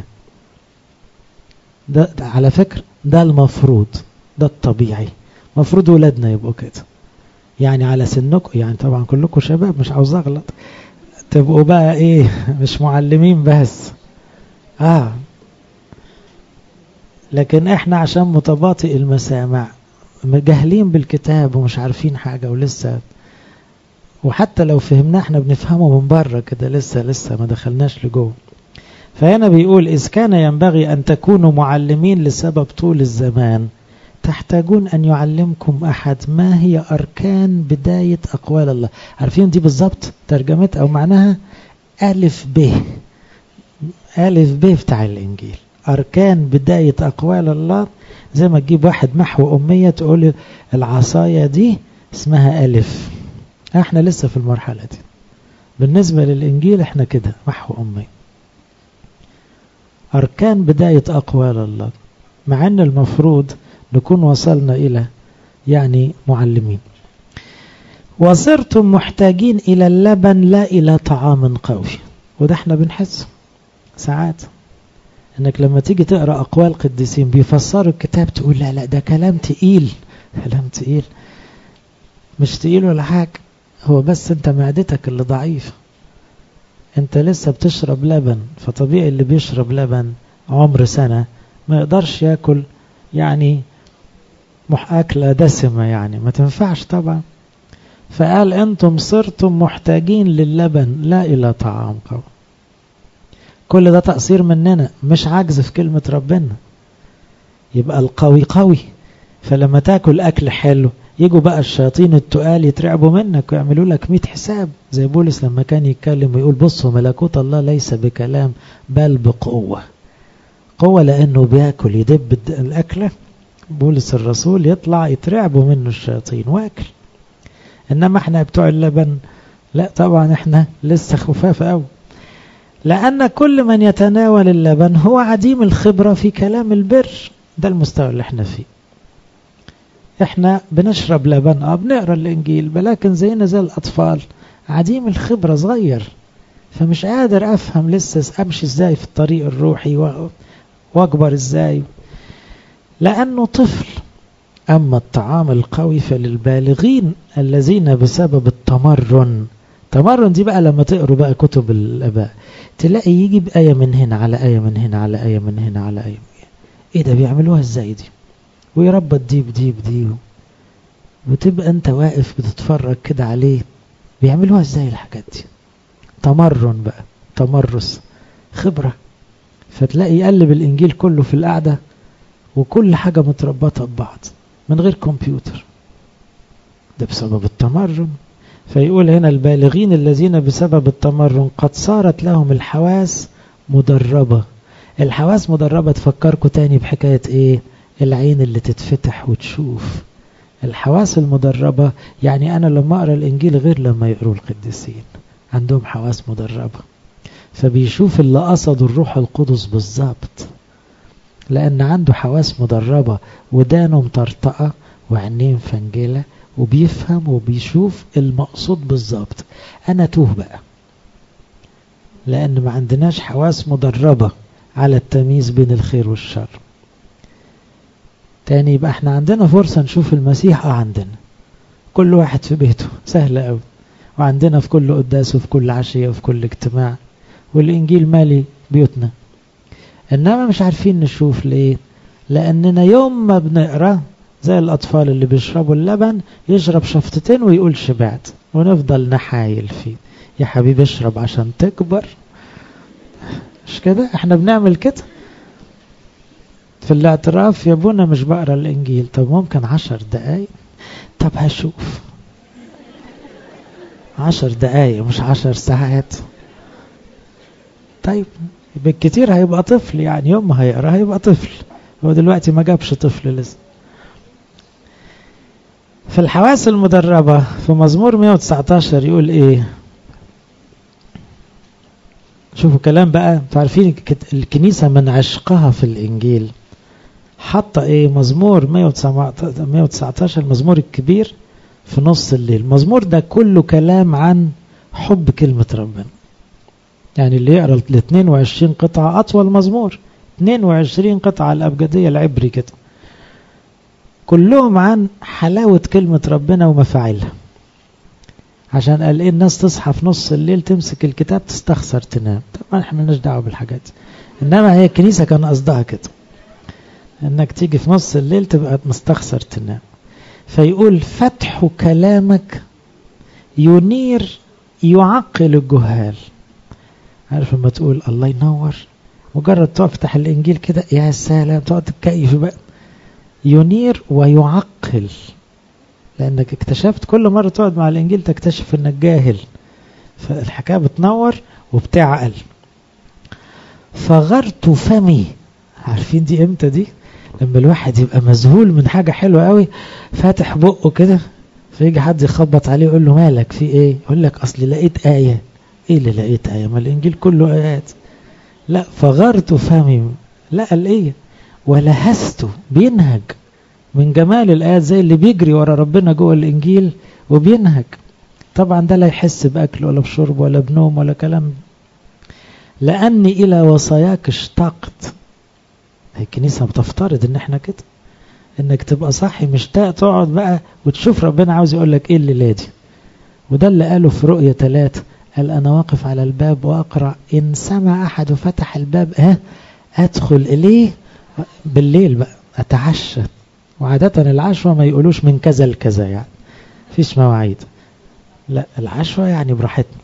Speaker 1: ده على فكرة ده المفروض، ده الطبيعي، مفروض ولادنا يبقوا كده. يعني على سنكم، يعني طبعا كلكم شباب مش عاوز اغلط، تبقوا بقى ايه، مش معلمين بس. لكن احنا عشان متباطئ المسامع مجهلين بالكتاب ومش عارفين حاجة ولسه، وحتى لو فهمنا احنا بنفهمه من بره كده، لسه ما دخلناش لجوه. فهنا بيقول إذ كان ينبغي أن تكونوا معلمين لسبب طول الزمان تحتاجون أن يعلمكم أحد ما هي أركان بداية أقوال الله. عارفين دي بالضبط ترجمت أو معناها ألف ب، ألف ب بتاع الإنجيل، أركان بداية أقوال الله، زي ما تجيب واحد محو أمية تقول العصاية دي اسمها ألف. احنا لسه في المرحلة دي بالنسبة للإنجيل، احنا كده محو أمية. أركان بداية أقوال الله، مع أن المفروض نكون وصلنا إلى يعني معلمين. وصرتم محتاجين إلى اللبن لا إلى طعام قوي. وده احنا بنحس ساعات انك لما تيجي تقرأ أقوال قديسين بيفسروا الكتاب تقول لا ده كلام تقيل. كلام تقيل؟ مش تقيل ولا حاجة، هو بس انت معدتك اللي ضعيفة، انت لسه بتشرب لبن. فطبيعي اللي بيشرب لبن عمر سنة ما يقدرش يأكل يعني أكلة دسمة، يعني ما تنفعش طبعا. فقال أنتم صرتم محتاجين للبن لا إلى طعام قوي. كل ده تقصير مننا، مش عجز في كلمة ربنا. يبقى القوي قوي، فلما تاكل أكل حلو يجوا بقى الشياطين التقال يترعبوا منك ويعملوا لك 100 حساب. زي بولس لما كان يتكلم ويقول بصوا ملكوت الله ليس بكلام بل بقوة. قوة لأنه بياكل يدب الأكلة. بولس الرسول يطلع يترعبوا منه الشياطين واكل. إنما احنا بتوع اللبن لا طبعا، احنا لسه خفاف قوي. لأن كل من يتناول اللبن هو عديم الخبرة في كلام البر. ده المستوى اللي احنا فيه. احنا بنشرب لبن، بنقرأ الإنجيل، ولكن زينا زي الأطفال، عديم الخبرة صغير، فمش قادر أفهم لسه أمشي ازاي في الطريق الروحي واكبر ازاي، لأنه طفل. أما الطعام القوي فللبالغين الذين بسبب التمرن. تمرن دي بقى لما تقروا بقى كتب الآباء تلاقي يجي بآية من هنا على آية من هنا على آية من هنا على آية. ايه ده بيعملوها ازاي دي؟ ويربط دي بدي بدي، وتبقى انت واقف بتتفرج كده عليه بيعملوها ازاي الحاجات دي. تمرن بقى، تمرس، خبرة. فتلاقي يقلب الإنجيل كله في القعدة وكل حاجة متربطة ببعض من غير كمبيوتر. ده بسبب التمرن. فيقول هنا البالغين الذين بسبب التمرن قد صارت لهم الحواس مدربة. الحواس مدربة تفكركوا تاني بحكاية ايه؟ العين اللي تتفتح وتشوف. الحواس المدربة يعني أنا لما أقرأ الإنجيل غير لما يقروا القديسين، عندهم حواس مدربة، فبيشوف اللي قصده الروح القدس بالظبط، لأن عنده حواس مدربة، ودانه مطرطقة وعينيه مفنجلة، وبيفهم وبيشوف المقصود بالظبط. أنا توه بقى لأن ما عندناش حواس مدربة على التمييز بين الخير والشر. تاني يبقى احنا عندنا فرصة نشوف المسيح. عندنا كل واحد في بيته سهل قوي، وعندنا في كل قداس وفي كل عشية وفي كل اجتماع، والإنجيل مالي بيوتنا. إنما مش عارفين نشوف ليه؟ لأننا يوم ما بنقرأ زي الأطفال اللي بيشربوا اللبن، يشرب شفطتين ويقول شبعت، ونفضل نحايل فيه. يا حبيبي اشرب عشان تكبر. مش كده احنا بنعمل كده في الاعتراف؟ يا ابونا مش بقرأ الإنجيل. طب ممكن 10 دقايق؟ طب هشوف 10 دقايق مش 10 ساعات. طيب بالكتير هيبقى طفل، يعني يوم ما هيقرأ هيبقى طفل. هو دلوقتي ما جابش طفل لسه. في الحواس المدربة في مزمور 119 يقول ايه؟ شوفوا كلام بقى. تعرفين الكنيسة من عشقها في الإنجيل حتى ايه؟ مزمور 119 المزمور الكبير في نص الليل. المزمور ده كله كلام عن حب كلمة ربنا. يعني اللي يقرأ ال 22 قطعة أطول مزمور، 22 قطعة الأبجدية العبري كده، كلهم عن حلاوة كلمة ربنا ومفاعلها. عشان قال ايه؟ الناس تصحى في نص الليل تمسك الكتاب تستخسر تنام. طبعا احنا مالناش دعوه بالحاجات دي، انما هي الكنيسة كان قصدها كده، انك تيجي في نص الليل تبقى مستخسر تنام. فيقول فتح كلامك ينير يعقل الجهال. عارف لما تقول الله ينور، مجرد تفتح الإنجيل كده يا سلام تقعد تتكيف بقى. ينير ويعقل، لأنك اكتشفت كل مرة تقعد مع الإنجيل تكتشف أنك جاهل، فالحكاية بتنور وبتعقل. فغرت فمي، عارفين دي امتى دي؟ لما الواحد يبقى مذهول من حاجة حلوة قوي، فاتح بقه كده، فيجي حد يخبط عليه يقول له مالك في ايه؟ يقول لك اصل لقيت آية. ايه اللي لقيت آية؟ ما الانجيل كله آيات. لا، فغرت فهمي، لقى الآية ولهسته، بينهج من جمال الآيات، زي اللي بيجري ورا ربنا جوه الانجيل وبينهج. طبعا ده لا يحس بأكل ولا بشرب ولا بنوم ولا كلام. لأني إلى وصاياك اشتقت. الكنيسة بتفترض ان احنا كده، انك تبقى صاحي مشتاق تقعد بقى وتشوف ربنا عاوز يقول لك ايه الليلة دي. وده اللي قاله في رؤية 3، قال انا واقف على الباب واقرأ، ان سمع احد فتح الباب ادخل اليه بالليل بقى اتعشى. وعادة العشوة ما يقولوش من كذا لكذا، يعني فيش مواعيد، لا العشوة يعني براحتنا.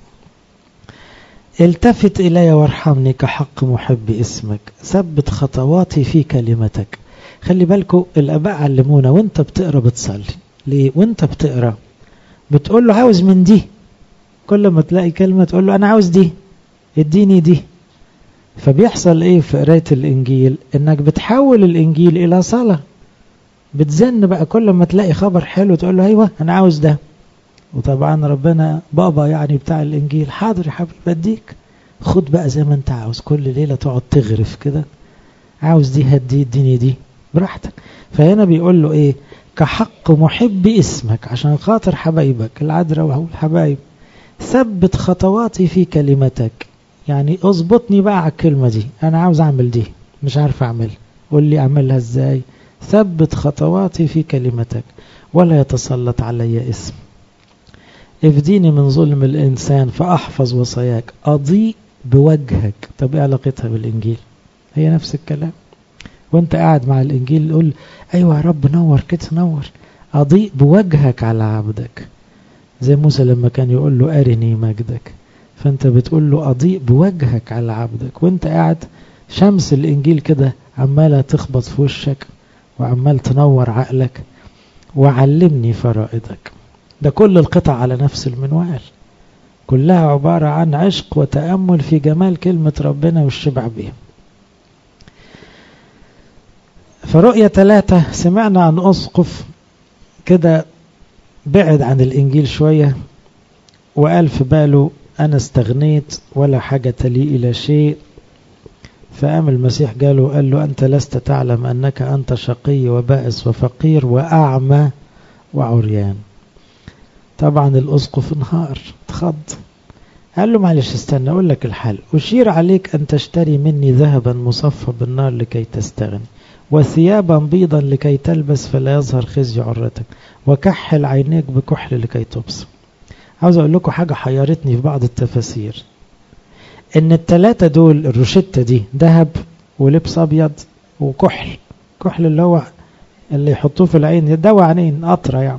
Speaker 1: التفت إلي وارحمني كحق محب اسمك، ثبت خطواتي في كلمتك. خلي بالكوا الآباء علمونا وانت بتقرأ بتصلي ليه؟ وانت بتقرأ بتقول له عاوز من دي، كل ما تلاقي كلمة تقول له أنا عاوز دي، اديني دي. فبيحصل ايه في قراية الإنجيل؟ انك بتحول الإنجيل إلى صلاة، بتزن بقى كل ما تلاقي خبر حلو تقول له أيوة أنا عاوز ده. وطبعا ربنا بابا يعني بتاع الإنجيل، حاضر يا حبيبي بديك، خد بقى زي ما انت عاوز. كل ليلة تقعد تغرف كده، عاوز دي هدي، اديني دي براحتك. فهنا بيقول له ايه؟ كحق محب اسمك، عشان خاطر حبايبك العذراء وهو الحبايب، ثبت خطواتي في كلمتك. يعني اظبطني بقى على الكلمة دي، انا عاوز اعمل دي مش عارف اعمل، قول لي اعملها ازاي. ثبت خطواتي في كلمتك ولا يتسلط علي اسم. افديني من ظلم الإنسان فأحفظ وصاياك، أضيء بوجهك. طب ايه علاقتها بالإنجيل؟ هي نفس الكلام. وانت قاعد مع الإنجيل قول أيوة يا رب نور كده نور، أضيء بوجهك على عبدك. زي موسى لما كان يقول له أرني مجدك، فانت بتقول له أضيء بوجهك على عبدك. وانت قاعد شمس الإنجيل كده عمالة تخبط في وشك وعمال تنور عقلك. وعلمني فرائضك. ده كل القطع على نفس المنوال، كلها عبارة عن عشق وتأمل في جمال كلمة ربنا والشبع بها. فرؤية 3 سمعنا عن أسقف كده بعد عن الإنجيل شوية وقال في باله أنا استغنيت ولا حاجة لي إلى شيء. فقام المسيح قال له أنت لست تعلم أنك أنت شقي وبائس وفقير وأعمى وعريان. طبعا الأسقف انهار اتخض، قال له معلش استنى أقول لك الحل. أشير عليك أن تشتري مني ذهبا مصفى بالنار لكي تستغني، وثيابا بيضا لكي تلبس فلا يظهر خزي عرتك، وكحل عينيك بكحل لكي تبصر. عاوز أقول لكم حاجة حيرتني في بعض التفاسير، إن ال3 دول الروشتة دي ذهب ولبس أبيض وكحل. كحل اللي هو اللي يحطوه في العين، دواء عينين قطرة يعني.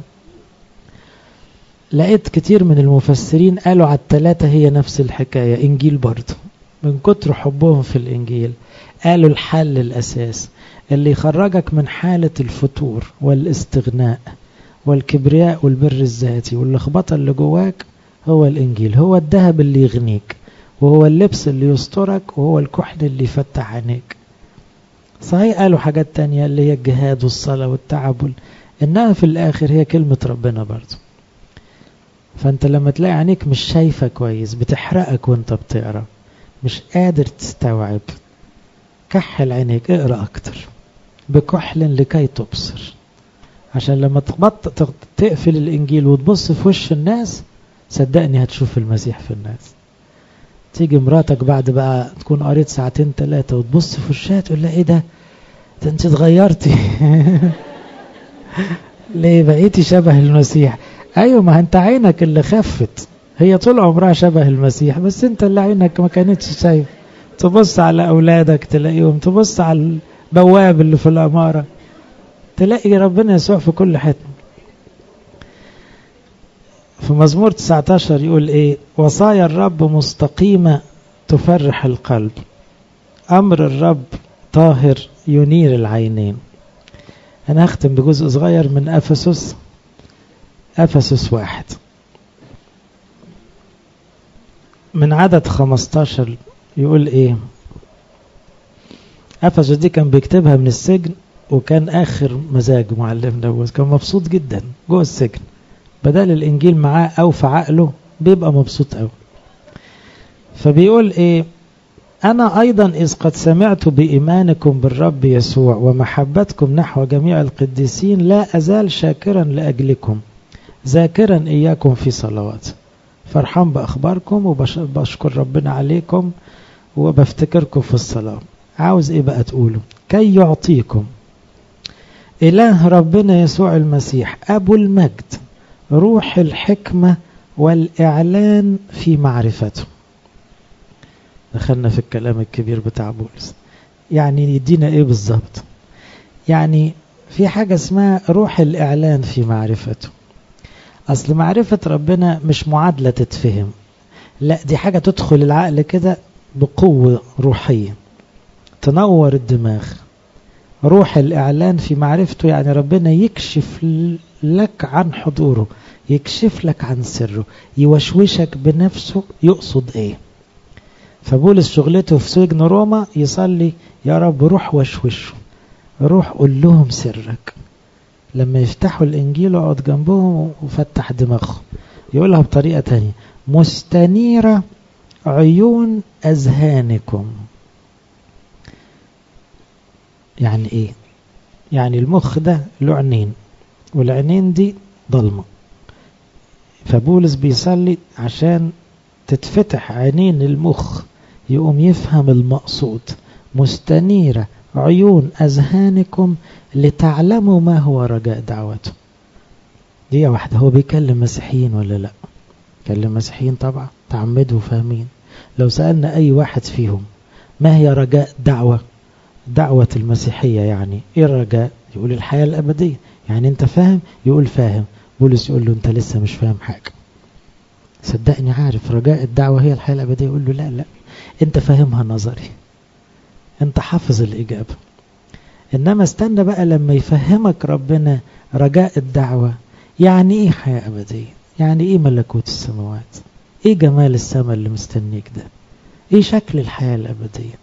Speaker 1: لقيت كتير من المفسرين قالوا على ال3 هي نفس الحكاية، إنجيل برضه، من كتر حبهم في الإنجيل قالوا الحل الأساس اللي يخرجك من حالة الفتور والاستغناء والكبرياء والبر الذاتي واللخبطة اللي جواك هو الإنجيل. هو الذهب اللي يغنيك، وهو اللبس اللي يسترك، وهو الكحل اللي يفتح عينيك. صحيح قالوا حاجات تانية اللي هي الجهاد والصلاة والتعب إنها في الآخر هي كلمة ربنا برضه. فأنت لما تلاقي عينيك مش شايفة كويس، بتحرقك وانت بتقرأ، مش قادر تستوعب، كحل عينيك، اقرأ أكتر بكحل لكي تبصر. عشان لما تقفل الإنجيل وتبص في وش الناس، صدقني هتشوف المسيح في الناس. تيجي مراتك بعد بقى تكون قريت 2 3 وتبص في وشها تقول لها ايه ده انت اتغيرتي ليه بقيتي شبه المسيح؟ ايوه، ما انت عينك اللي خفت، هي طول عمرها شبه المسيح، بس انت اللي عينك ما كانتش شايف. تبص على اولادك تلاقيهم، تبص على البواب اللي في العمارة تلاقي ربنا يسوع في كل حته. في مزمور 19 يقول ايه؟ وصايا الرب مستقيمة تفرح القلب، امر الرب طاهر ينير العينين. انا هختم بجزء صغير من أفسس 1 من عدد 15 يقول ايه؟ أفسس دي كان بيكتبها من السجن، وكان آخر مزاج معلمنا بولس، كان مبسوط جدا جوه السجن، بدل الإنجيل معاه أو في عقله بيبقى مبسوط أوي. فبيقول إيه؟ أنا أيضا إذ قد سمعت بإيمانكم بالرب يسوع ومحبتكم نحو جميع القديسين لا أزال شاكرا لأجلكم، ذاكرا إياكم في صلوات. فرحان بأخباركم وبشكر ربنا عليكم وبفتكركم في الصلاة. عاوز إيه بقى تقوله؟ كي يعطيكم إله ربنا يسوع المسيح أبو المجد روح الحكمة والإعلان في معرفته. دخلنا في الكلام الكبير بتاع بولس. يعني يدينا إيه بالظبط؟ يعني في حاجة اسمها روح الإعلان في معرفته. أصل معرفة ربنا مش معادلة تتفهم، لا دي حاجة تدخل العقل كده بقوة روحية تنور الدماغ. روح الإعلان في معرفته يعني ربنا يكشف لك عن حضوره، يكشف لك عن سره، يوشوشك بنفسه يقصد ايه. فبولس شغلته في سجن روما يصلي يا رب روح وشوشه، روح قول لهم سرك. لما يفتحوا الإنجيل اقعد جنبهم وفتح دماغهم. يقولها بطريقة تانية، مستنيرة عيون أذهانكم. يعني ايه؟ يعني المخ ده له عينين، والعينين دي ضلمة، فبولس بيصلي عشان تتفتح عينين المخ يقوم يفهم المقصود. مستنيرة عيون أذهانكم لتعلموا ما هو رجاء دعوته. دي واحدة، هو بيكلم مسيحيين ولا لا؟ كلم مسيحيين طبعا، تعمدوا فاهمين. لو سألنا أي واحد فيهم ما هي رجاء دعوة المسيحية، يعني ايه الرجاء؟ يقول الحياة الأبدية. يعني انت فاهم؟ يقول فاهم. بولس يقول له انت لسه مش فاهم حاجة، صدقني عارف رجاء الدعوة هي الحياة الأبدية. يقول له لا انت فاهمها نظري، انت حافظ الإجابة. انما استنى بقى لما يفهمك ربنا رجاء الدعوة، يعني ايه حياة أبدية، يعني ايه ملكوت السماوات، ايه جمال السماء اللي مستنيك ده، ايه شكل الحياة الأبدية.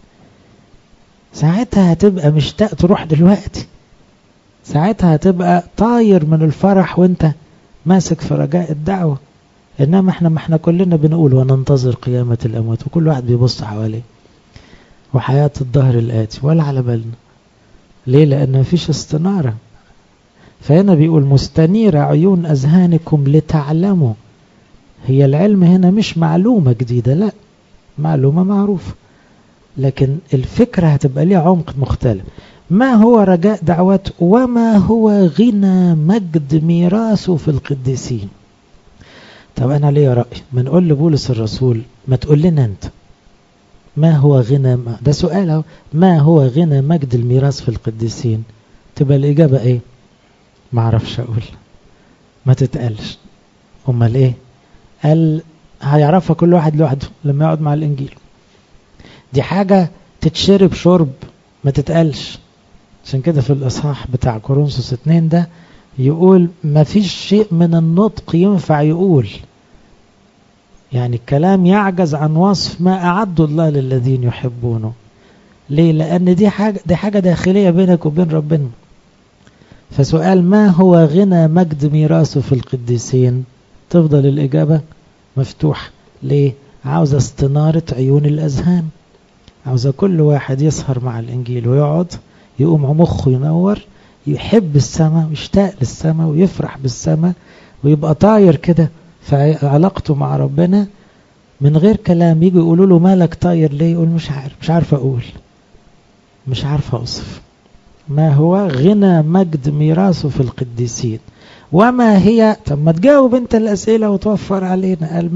Speaker 1: ساعتها هتبقى مشتاق تروح دلوقتي، ساعتها هتبقى طاير من الفرح وانت ماسك في رجاء الدعوة. انما ما احنا كلنا بنقول وننتظر قيامة الأموات، وكل واحد بيبص حواليه وحياة الظهر الآتي ولا على بالنا. ليه؟ لأن مفيش استنارة. فهنا بيقول مستنيرة عيون أذهانكم لتعلموا. هي العلم هنا مش معلومة جديدة، لا معلومة معروفة، لكن الفكرة هتبقى ليها عمق مختلف. ما هو رجاء دعوته وما هو غنى مجد ميراثه في القديسين. طب أنا ليه رأي ما نقول لبولس الرسول ما تقول لنا أنت ما هو غنى، ده سؤال، ما هو غنى مجد الميراث في القديسين؟ تبقى الإجابة إيه؟ ما عرفش أقول، ما تتقالش. أمال إيه؟ قال هيعرفها كل واحد لوحده لما يقعد مع الإنجيل. دي حاجة تتشرب شرب ما تتقالش. عشان كده في الإصحاح بتاع كورنثوس 2 ده يقول ما فيش شيء من النطق ينفع يقول، يعني الكلام يعجز عن وصف ما أعد الله للذين يحبونه. ليه؟ لأن دي حاجة داخلية بينك وبين ربنا. فسؤال ما هو غنى مجد ميراثه في القديسين، تفضل الإجابة مفتوحة. ليه؟ عاوز استنارة عيون الأذهان، عاوز كل واحد يسهر مع الإنجيل ويقعد يقوم مخه ينور، يحب السماء ويشتاق للسماء ويفرح بالسماء ويبقى طاير كده في علاقته مع ربنا من غير كلام. يجي يقولوا له مالك طاير ليه؟ يقول مش عارف أقول، مش عارف أوصف. ما هو غنى مجد ميراثه في القديسين وما هي. طب ما تجاوب انت الأسئلة وتوفر علينا. قال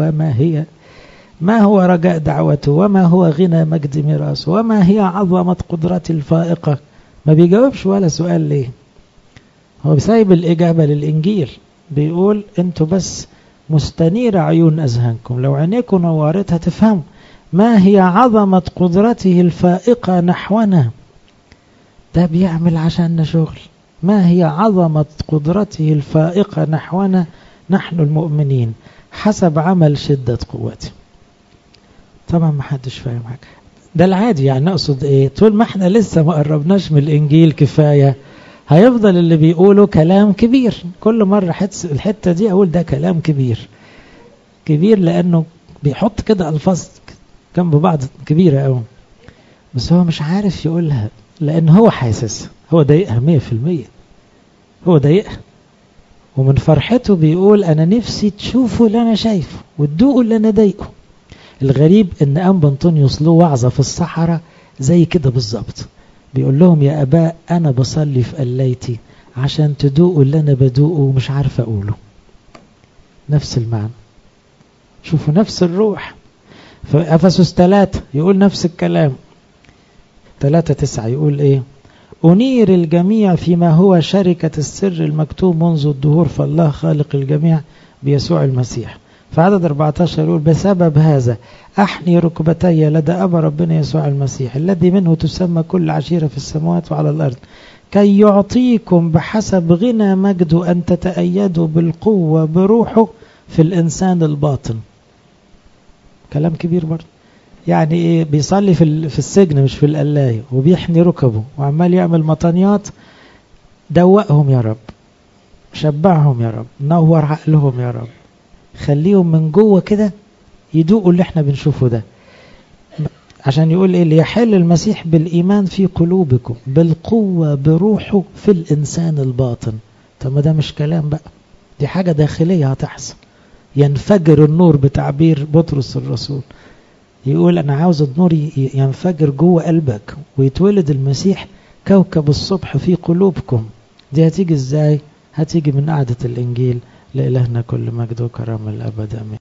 Speaker 1: ما هو رجاء دعوته وما هو غنى مجد ميراثه وما هي عظمة قدرته الفائقة. ما بيجاوبش ولا سؤال. ليه؟ هو بيسايب الإجابة للإنجيل. بيقول انتوا بس مستنير عيون أذهانكم، لو عينيكم نورت هتفهموا ما هي عظمة قدرته الفائقة نحونا. ده بيعمل عشاننا شغل. ما هي عظمة قدرته الفائقة نحونا نحن المؤمنين حسب عمل شدة قوته. طبعا ما حدش فاهم حاجة. ده العادي. يعني نقصد ايه؟ طول ما احنا لسه ما قربناش من الانجيل كفاية هيفضل اللي بيقوله كلام كبير. كل مرة الحتة دي اقول ده كلام كبير كبير، لانه بيحط كده الفاظ جنب بعض كبيرة قوي، بس هو مش عارف يقولها لان هو حاسس هو ضايقها 100%. هو ضايقها، ومن فرحته بيقول انا نفسي تشوفوا اللي انا شايفه وتدوقوا اللي انا ضايقه. الغريب ان انبا انطونيوس له وعظة في الصحراء زي كده بالظبط، بيقول لهم يا اباء انا بصلي في قليتي عشان تدوقوا اللي انا بدوقه ومش عارف اقوله. نفس المعنى، شوفوا نفس الروح. في افسس 3 يقول نفس الكلام، 3:9 يقول ايه؟ أنير الجميع فيما هو شركة السر المكتوب منذ الدهور فالله خالق الجميع بيسوع المسيح. في عدد 14 يقول بسبب هذا أحني ركبتي لدى أبا ربنا يسوع المسيح الذي منه تسمى كل عشيرة في السماوات وعلى الأرض، كي يعطيكم بحسب غنى مجده أن تتأيدوا بالقوة بروحه في الإنسان الباطن. كلام كبير برضه. يعني ايه؟ بيصلي في السجن مش في القلاية، وبيحني ركبه وعمال يعمل مطانيات. دوقهم يا رب، شبعهم يا رب، نور عقلهم يا رب، خليهم من جوه كده يدوقوا اللي احنا بنشوفه ده. عشان يقول ايه؟ ليحل المسيح بالإيمان في قلوبكم بالقوة بروحه في الإنسان الباطن. طب ما ده مش كلام بقى، دي حاجة داخلية هتحصل. ينفجر النور بتعبير بطرس الرسول، يقول أنا عاوز النور ينفجر جوه قلبك ويتولد المسيح كوكب الصبح في قلوبكم. دي هتيجي ازاي؟ هتيجي من قعدة الإنجيل. لإلهنا كل مجد وكرم الأبد آمين.